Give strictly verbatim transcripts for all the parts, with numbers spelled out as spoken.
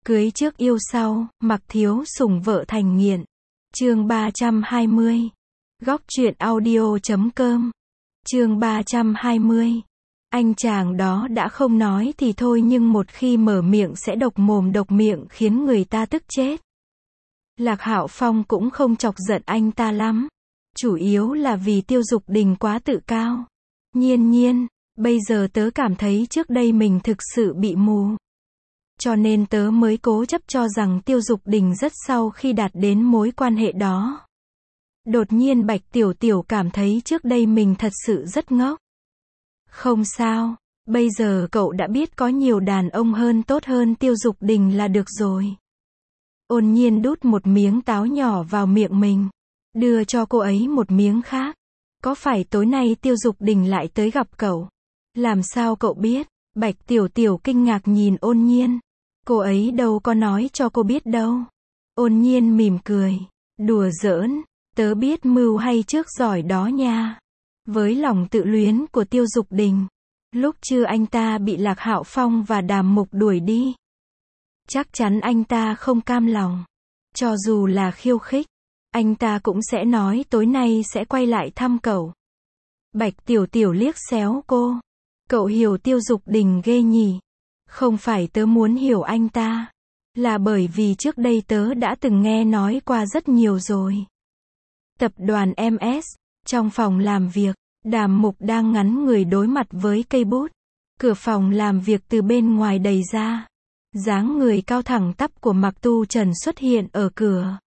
Cưới trước yêu sau, mặc thiếu sủng vợ thành nghiện. Chương ba trăm hai mươi. Góc truyện audio chấm com. Chương ba trăm hai mươi. Anh chàng đó đã không nói thì thôi nhưng một khi mở miệng sẽ độc mồm độc miệng khiến người ta tức chết. Lạc Hạo Phong cũng không chọc giận anh ta lắm. Chủ yếu là vì Tiêu Dục Đình quá tự cao. Nhiên nhiên, bây giờ tớ cảm thấy trước đây mình thực sự bị mù. Cho nên tớ mới cố chấp cho rằng Tiêu Dục Đình rất sau khi đạt đến mối quan hệ đó. Đột nhiên Bạch Tiểu Tiểu cảm thấy trước đây mình thật sự rất ngốc. Không sao, bây giờ cậu đã biết có nhiều đàn ông hơn tốt hơn Tiêu Dục Đình là được rồi. Ôn Nhiên đút một miếng táo nhỏ vào miệng mình, đưa cho cô ấy một miếng khác. Có phải tối nay Tiêu Dục Đình lại tới gặp cậu? Làm sao cậu biết? Bạch Tiểu Tiểu kinh ngạc nhìn Ôn Nhiên. Cô ấy đâu có nói cho cô biết đâu. Ôn Nhiên mỉm cười. Đùa giỡn, tớ biết mưu hay trước giỏi đó nha. Với lòng tự luyến của Tiêu Dục Đình, lúc trưa anh ta bị Lạc Hạo Phong và Đàm Mục đuổi đi. Chắc chắn anh ta không cam lòng. Cho dù là khiêu khích, anh ta cũng sẽ nói tối nay sẽ quay lại thăm cậu. Bạch Tiểu Tiểu liếc xéo cô. Cậu hiểu Tiêu Dục Đình ghê nhỉ? Không phải tớ muốn hiểu anh ta, là bởi vì trước đây tớ đã từng nghe nói qua rất nhiều rồi. Tập đoàn em ét, trong phòng làm việc, Đàm Mục đang ngắn người đối mặt với cây bút. Cửa phòng làm việc từ bên ngoài đầy ra. Dáng người cao thẳng tắp của Mạc Tu Trần xuất hiện ở cửa.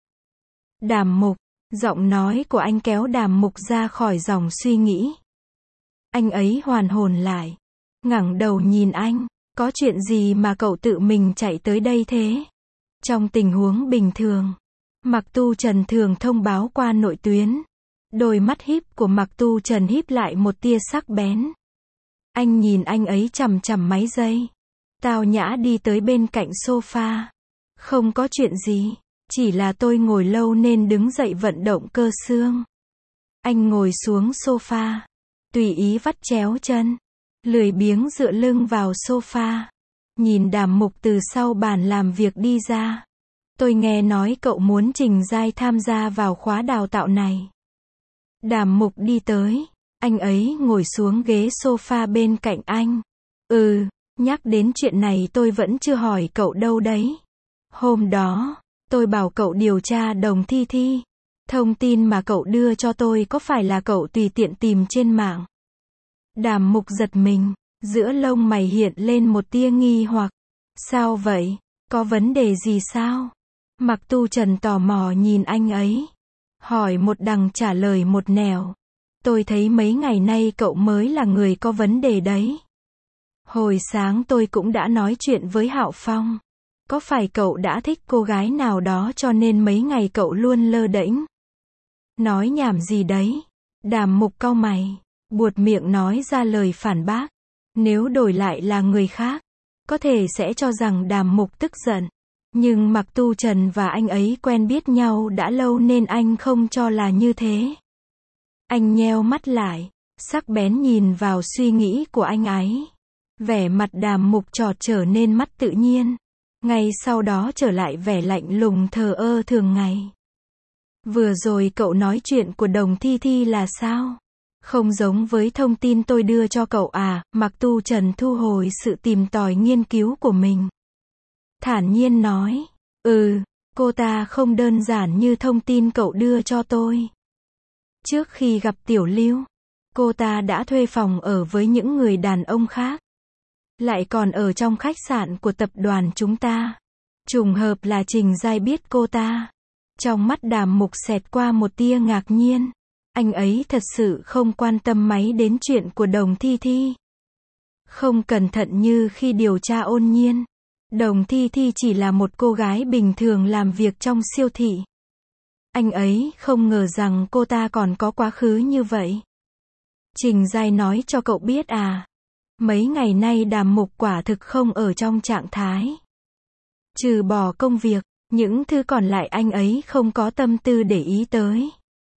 Đàm Mục, giọng nói của anh kéo Đàm Mục ra khỏi dòng suy nghĩ. Anh ấy hoàn hồn lại, ngẩng đầu nhìn anh. Có chuyện gì mà cậu tự mình chạy tới đây thế? Trong tình huống bình thường, Mạc Tu Trần thường thông báo qua nội tuyến. Đôi mắt híp của Mạc Tu Trần híp lại một tia sắc bén. Anh nhìn anh ấy chằm chằm máy giây. Tao nhã đi tới bên cạnh sofa. Không có chuyện gì, chỉ là tôi ngồi lâu nên đứng dậy vận động cơ xương. Anh ngồi xuống sofa, tùy ý vắt chéo chân, lười biếng dựa lưng vào sofa, nhìn Đàm Mục từ sau bàn làm việc đi ra. Tôi nghe nói cậu muốn Trình Giai tham gia vào khóa đào tạo này. Đàm Mục đi tới, anh ấy ngồi xuống ghế sofa bên cạnh anh. Ừ, nhắc đến chuyện này tôi vẫn chưa hỏi cậu đâu đấy. Hôm đó, tôi bảo cậu điều tra Đồng Thi Thi. Thông tin mà cậu đưa cho tôi có phải là cậu tùy tiện tìm trên mạng? Đàm Mục giật mình, giữa lông mày hiện lên một tia nghi hoặc. Sao vậy? Có vấn đề gì sao? Mạc Tu Trần tò mò nhìn anh ấy. Hỏi một đằng trả lời một nẻo. Tôi thấy mấy ngày nay cậu mới là người có vấn đề đấy. Hồi sáng tôi cũng đã nói chuyện với Hạo Phong. Có phải cậu đã thích cô gái nào đó cho nên mấy ngày cậu luôn lơ đễnh? Nói nhảm gì đấy? Đàm Mục cau mày, buột miệng nói ra lời phản bác. Nếu đổi lại là người khác, có thể sẽ cho rằng Đàm Mục tức giận. Nhưng Mạc Tu Trần và anh ấy quen biết nhau đã lâu nên anh không cho là như thế. Anh nheo mắt lại, sắc bén nhìn vào suy nghĩ của anh ấy. Vẻ mặt Đàm Mục chợt trở nên mắt tự nhiên. Ngay sau đó trở lại vẻ lạnh lùng thờ ơ thường ngày. Vừa rồi cậu nói chuyện của Đồng Thi Thi là sao? Không giống với thông tin tôi đưa cho cậu à? Mạc Tu Trần thu hồi sự tìm tòi nghiên cứu của mình. Thản nhiên nói, ừ, cô ta không đơn giản như thông tin cậu đưa cho tôi. Trước khi gặp Tiểu Lưu, cô ta đã thuê phòng ở với những người đàn ông khác. Lại còn ở trong khách sạn của tập đoàn chúng ta. Trùng hợp là Trình Giai biết cô ta. Trong mắt Đàm Mục xẹt qua một tia ngạc nhiên. Anh ấy thật sự không quan tâm mấy đến chuyện của Đồng Thi Thi. Không cẩn thận như khi điều tra Ôn Nhiên. Đồng Thi Thi chỉ là một cô gái bình thường làm việc trong siêu thị. Anh ấy không ngờ rằng cô ta còn có quá khứ như vậy. Trình Giai nói cho cậu biết à? Mấy ngày nay Đàm Mục quả thực không ở trong trạng thái. Trừ bỏ công việc, những thứ còn lại anh ấy không có tâm tư để ý tới.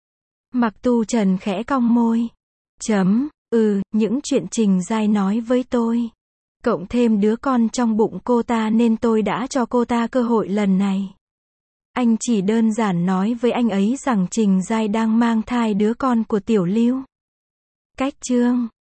Mạc Tu Trần khẽ cong môi. Chấm, ừ, những chuyện Trình Giai nói với tôi. Cộng thêm đứa con trong bụng cô ta nên tôi đã cho cô ta cơ hội lần này. Anh chỉ đơn giản nói với anh ấy rằng Trình Giai đang mang thai đứa con của Tiểu Lưu. Cách chương